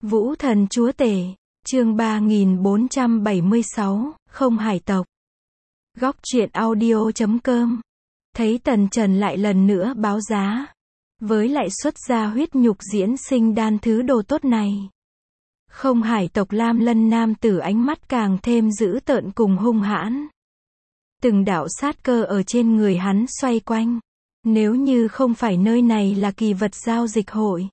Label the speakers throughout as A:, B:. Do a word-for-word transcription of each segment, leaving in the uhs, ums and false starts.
A: Vũ thần chúa tể, chương ba nghìn bốn trăm bảy mươi sáu, không hải tộc. Góc truyện audio chấm com. Thấy Tần Trần lại lần nữa báo giá. Với lại xuất ra huyết nhục diễn sinh đan thứ đồ tốt này. Không hải tộc Lam Lân nam tử ánh mắt càng thêm dữ tợn cùng hung hãn. Từng đạo sát cơ ở trên người hắn xoay quanh. Nếu như không phải nơi này là kỳ vật giao dịch hội.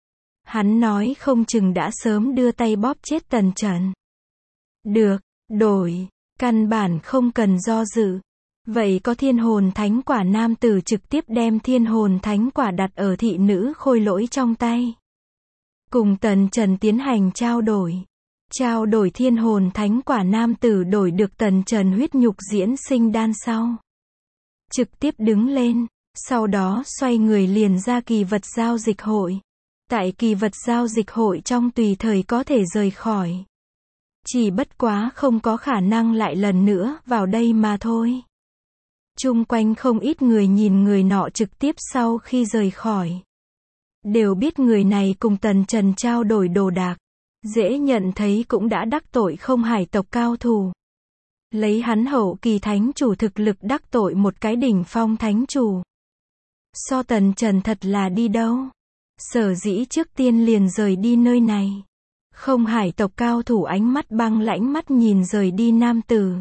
A: Hắn nói không chừng đã sớm đưa tay bóp chết Tần Trần. Được, đổi, căn bản không cần do dự. Vậy có thiên hồn thánh quả, nam tử trực tiếp đem thiên hồn thánh quả đặt ở thị nữ khôi lỗi trong tay. Cùng Tần Trần tiến hành trao đổi. Trao đổi thiên hồn thánh quả, nam tử đổi được Tần Trần huyết nhục diễn sinh đan sau. Trực tiếp đứng lên, sau đó xoay người liền ra kỳ vật giao dịch hội. Tại kỳ vật giao dịch hội trong tùy thời có thể rời khỏi. Chỉ bất quá không có khả năng lại lần nữa vào đây mà thôi. Chung quanh không ít người nhìn người nọ trực tiếp sau khi rời khỏi. Đều biết người này cùng Tần Trần trao đổi đồ đạc. Dễ nhận thấy cũng đã đắc tội không hải tộc cao thủ. Lấy hắn hậu kỳ thánh chủ thực lực đắc tội một cái đỉnh phong thánh chủ. So Tần Trần thật là đi đâu. Sở dĩ trước tiên liền rời đi nơi này. Không hải tộc cao thủ ánh mắt băng lãnh mắt nhìn rời đi nam tử.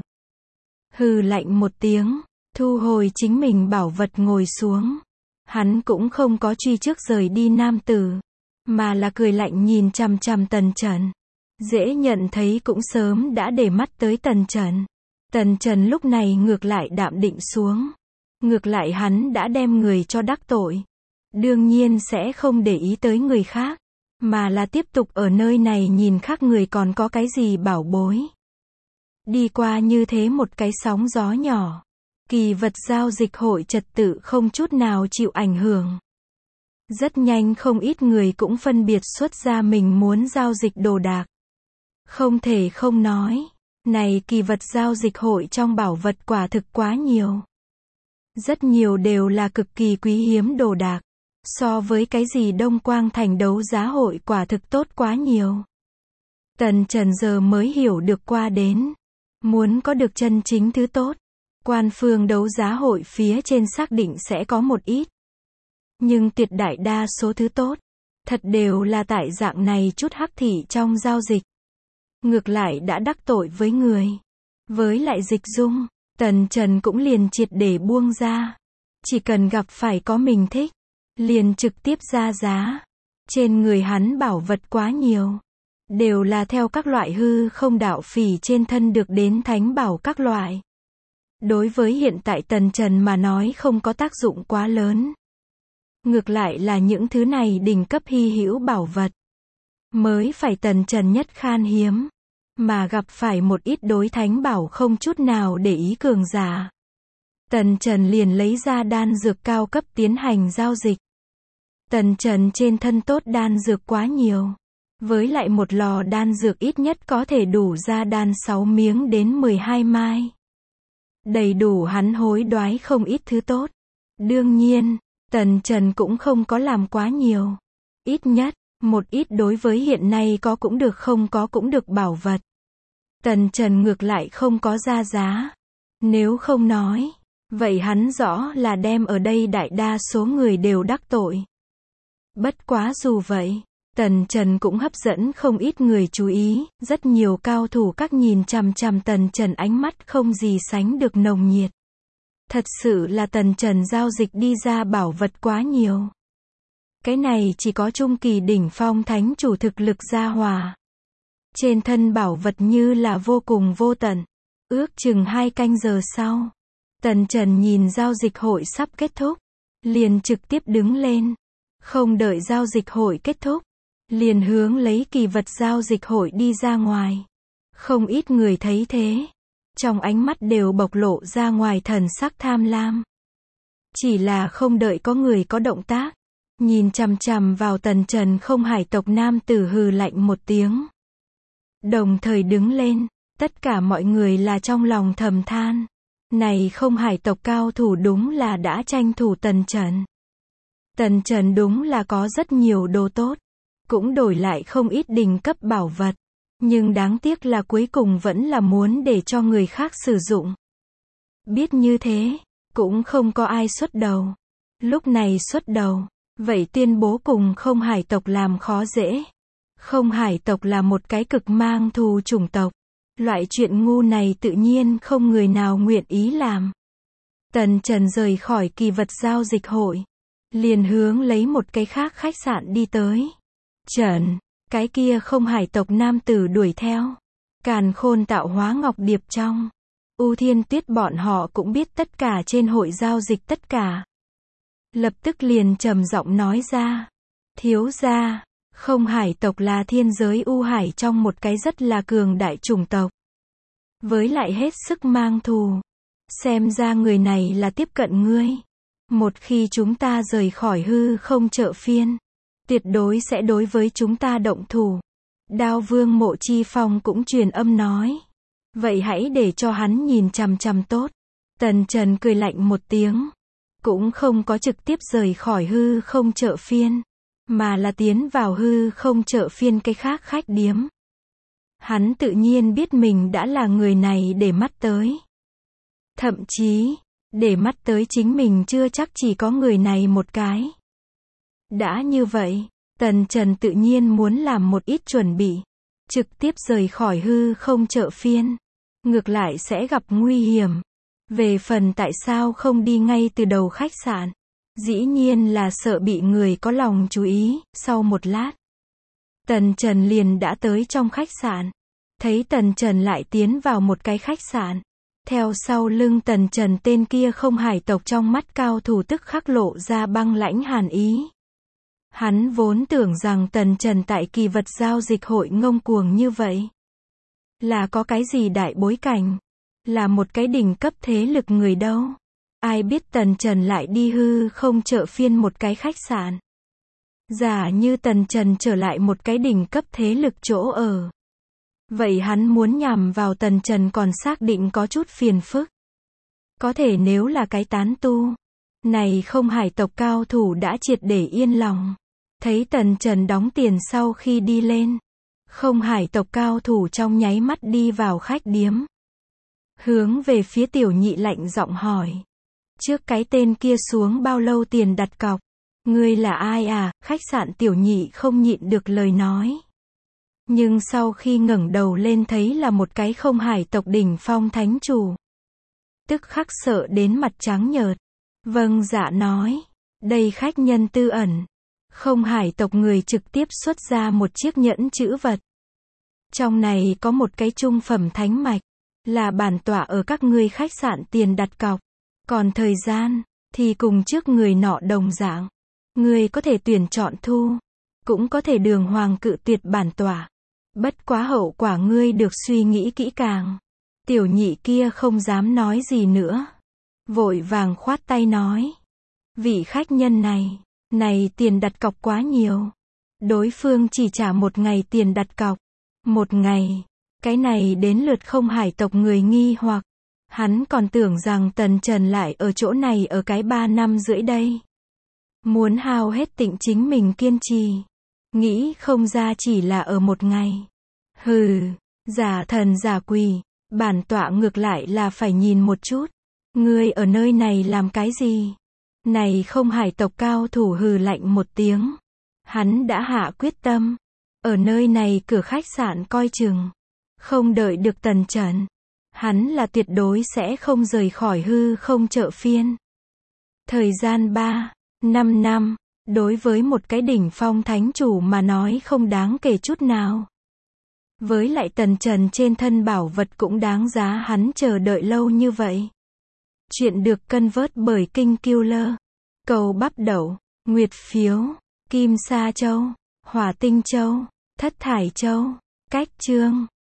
A: Hừ lạnh một tiếng, thu hồi chính mình bảo vật ngồi xuống. Hắn cũng không có truy trước rời đi nam tử, mà là cười lạnh nhìn chằm chằm Tần Trần. Dễ nhận thấy cũng sớm đã để mắt tới Tần Trần. Tần Trần lúc này ngược lại đạm định xuống. Ngược lại hắn đã đem người cho đắc tội. Đương nhiên sẽ không để ý tới người khác, mà là tiếp tục ở nơi này nhìn khác người còn có cái gì bảo bối. Đi qua như thế một cái sóng gió nhỏ, kỳ vật giao dịch hội trật tự không chút nào chịu ảnh hưởng. Rất nhanh không ít người cũng phân biệt xuất ra mình muốn giao dịch đồ đạc. Không thể không nói, này kỳ vật giao dịch hội trong bảo vật quả thực quá nhiều. Rất nhiều đều là cực kỳ quý hiếm đồ đạc. So với cái gì Đông Quang thành đấu giá hội quả thực tốt quá nhiều. Tần Trần giờ mới hiểu được qua đến. Muốn có được chân chính thứ tốt, quan phương đấu giá hội phía trên xác định sẽ có một ít. Nhưng tuyệt đại đa số thứ tốt, thật đều là tại dạng này chút hắc thị trong giao dịch. Ngược lại đã đắc tội với người. Với lại dịch dung, Tần Trần cũng liền triệt để buông ra. Chỉ cần gặp phải có mình thích, liền trực tiếp ra giá. Trên người hắn bảo vật quá nhiều. Đều là theo các loại hư không đạo phỉ trên thân được đến thánh bảo các loại. Đối với hiện tại Tần Trần mà nói không có tác dụng quá lớn. Ngược lại là những thứ này đỉnh cấp hy hữu bảo vật. Mới phải Tần Trần nhất khan hiếm. Mà gặp phải một ít đối thánh bảo không chút nào để ý cường giả. Tần Trần liền lấy ra đan dược cao cấp tiến hành giao dịch. Tần Trần trên thân tốt đan dược quá nhiều. Với lại một lò đan dược ít nhất có thể đủ ra đan sáu miếng đến mười hai mai. Đầy đủ hắn hối đoái không ít thứ tốt. Đương nhiên, Tần Trần cũng không có làm quá nhiều. Ít nhất, một ít đối với hiện nay có cũng được không có cũng được bảo vật. Tần Trần ngược lại không có ra giá. Nếu không nói, vậy hắn rõ là đem ở đây đại đa số người đều đắc tội. Bất quá dù vậy, Tần Trần cũng hấp dẫn không ít người chú ý, rất nhiều cao thủ các nhìn chằm chằm Tần Trần ánh mắt không gì sánh được nồng nhiệt. Thật sự là Tần Trần giao dịch đi ra bảo vật quá nhiều. Cái này chỉ có trung kỳ đỉnh phong thánh chủ thực lực gia hòa. Trên thân bảo vật như là vô cùng vô tận. Ước chừng hai canh giờ sau, Tần Trần nhìn giao dịch hội sắp kết thúc, liền trực tiếp đứng lên. Không đợi giao dịch hội kết thúc, liền hướng lấy kỳ vật giao dịch hội đi ra ngoài. Không ít người thấy thế, trong ánh mắt đều bộc lộ ra ngoài thần sắc tham lam. Chỉ là không đợi có người có động tác, nhìn chằm chằm vào Tần Trần không hải tộc nam tử hừ lạnh một tiếng. Đồng thời đứng lên, tất cả mọi người là trong lòng thầm than. Này không hải tộc cao thủ đúng là đã tranh thủ Tần Trần. Tần Trần đúng là có rất nhiều đồ tốt. cũng đổi lại không ít đỉnh cấp bảo vật. Nhưng đáng tiếc là cuối cùng vẫn là muốn để cho người khác sử dụng. Biết như thế, cũng không có ai xuất đầu. Lúc này xuất đầu, vậy tuyên bố cùng không hải tộc làm khó dễ. Không hải tộc là một cái cực mang thù chủng tộc. Loại chuyện ngu này tự nhiên không người nào nguyện ý làm. Tần Trần rời khỏi kỳ vật giao dịch hội. Liền hướng lấy một cái khác khách sạn đi tới. Trần, cái kia không hải tộc nam tử đuổi theo. Càn Khôn tạo hóa ngọc điệp trong. U Thiên Tuyết bọn họ cũng biết tất cả trên hội giao dịch tất cả. Lập tức liền trầm giọng nói ra. Thiếu gia, không hải tộc là thiên giới u hải trong một cái rất là cường đại chủng tộc. Với lại hết sức mang thù. Xem ra người này là tiếp cận ngươi. Một khi chúng ta rời khỏi hư không chợ phiên, tuyệt đối sẽ đối với chúng ta động thủ. Đao Vương Mộ Chi Phong cũng truyền âm nói. Vậy hãy để cho hắn nhìn chằm chằm tốt. Tần Trần cười lạnh một tiếng. Cũng không có trực tiếp rời khỏi hư không chợ phiên, mà là tiến vào hư không chợ phiên cái khác khách điếm. Hắn tự nhiên biết mình đã là người này để mắt tới. Thậm chí, để mắt tới chính mình chưa chắc chỉ có người này một cái. Đã như vậy, Tần Trần tự nhiên muốn làm một ít chuẩn bị. Trực tiếp rời khỏi hư không chợ phiên. Ngược lại sẽ gặp nguy hiểm. Về phần tại sao không đi ngay từ đầu khách sạn. Dĩ nhiên là sợ bị người có lòng chú ý. Sau một lát, Tần Trần liền đã tới trong khách sạn. Thấy Tần Trần lại tiến vào một cái khách sạn. Theo sau lưng Tần Trần tên kia không hải tộc trong mắt cao thủ tức khắc lộ ra băng lãnh hàn ý. Hắn vốn tưởng rằng Tần Trần tại kỳ vật giao dịch hội ngông cuồng như vậy. Là có cái gì đại bối cảnh. Là một cái đỉnh cấp thế lực người đâu. Ai biết Tần Trần lại đi hư không chợ phiên một cái khách sạn. Giả như Tần Trần trở lại một cái đỉnh cấp thế lực chỗ ở. Vậy hắn muốn nhằm vào Tần Trần còn xác định có chút phiền phức. Có thể nếu là cái tán tu. Này không hải tộc cao thủ đã triệt để yên lòng. Thấy Tần Trần đóng tiền sau khi đi lên. Không hải tộc cao thủ trong nháy mắt đi vào khách điếm. Hướng về phía tiểu nhị lạnh giọng hỏi. Trước cái tên kia xuống bao lâu tiền đặt cọc? Ngươi là ai à? Khách sạn tiểu nhị không nhịn được lời nói. Nhưng sau khi ngẩng đầu lên thấy là một cái không hải tộc đỉnh phong thánh chủ. Tức khắc sợ đến mặt trắng nhợt. Vâng dạ nói. Đây khách nhân tư ẩn. Không hải tộc người trực tiếp xuất ra một chiếc nhẫn chữ vật. Trong này có một cái trung phẩm thánh mạch. Là bản tọa ở các ngươi khách sạn tiền đặt cọc. Còn thời gian, thì cùng trước người nọ đồng dạng. Ngươi có thể tuyển chọn thu. Cũng có thể đường hoàng cự tuyệt bản tọa. Bất quá hậu quả ngươi được suy nghĩ kỹ càng. Tiểu nhị kia không dám nói gì nữa. Vội vàng khoát tay nói. Vị khách nhân này, này tiền đặt cọc quá nhiều. Đối phương chỉ trả một ngày tiền đặt cọc. Một ngày. Cái này đến lượt không hải tộc người nghi hoặc. Hắn còn tưởng rằng Tần Trần lại ở chỗ này ở cái ba năm rưỡi đây. Muốn hao hết tịnh chính mình kiên trì. Nghĩ không ra chỉ là ở một ngày. Hừ, giả thần giả quỷ, bản tọa ngược lại là phải nhìn một chút. Ngươi ở nơi này làm cái gì? Này không hải tộc cao thủ hừ lạnh một tiếng. Hắn đã hạ quyết tâm. Ở nơi này cửa khách sạn coi chừng. Không đợi được Tần Trần. Hắn là tuyệt đối sẽ không rời khỏi hư không chợ phiên. Thời gian ba, năm năm, đối với một cái đỉnh phong thánh chủ mà nói không đáng kể chút nào. Với lại Tần Trần trên thân bảo vật cũng đáng giá hắn chờ đợi lâu như vậy. Chuyện được cân vớt bởi Kinh Killer. Cầu bắp đậu, nguyệt phiếu, kim sa châu, hỏa tinh châu, thất thải châu, cách chương.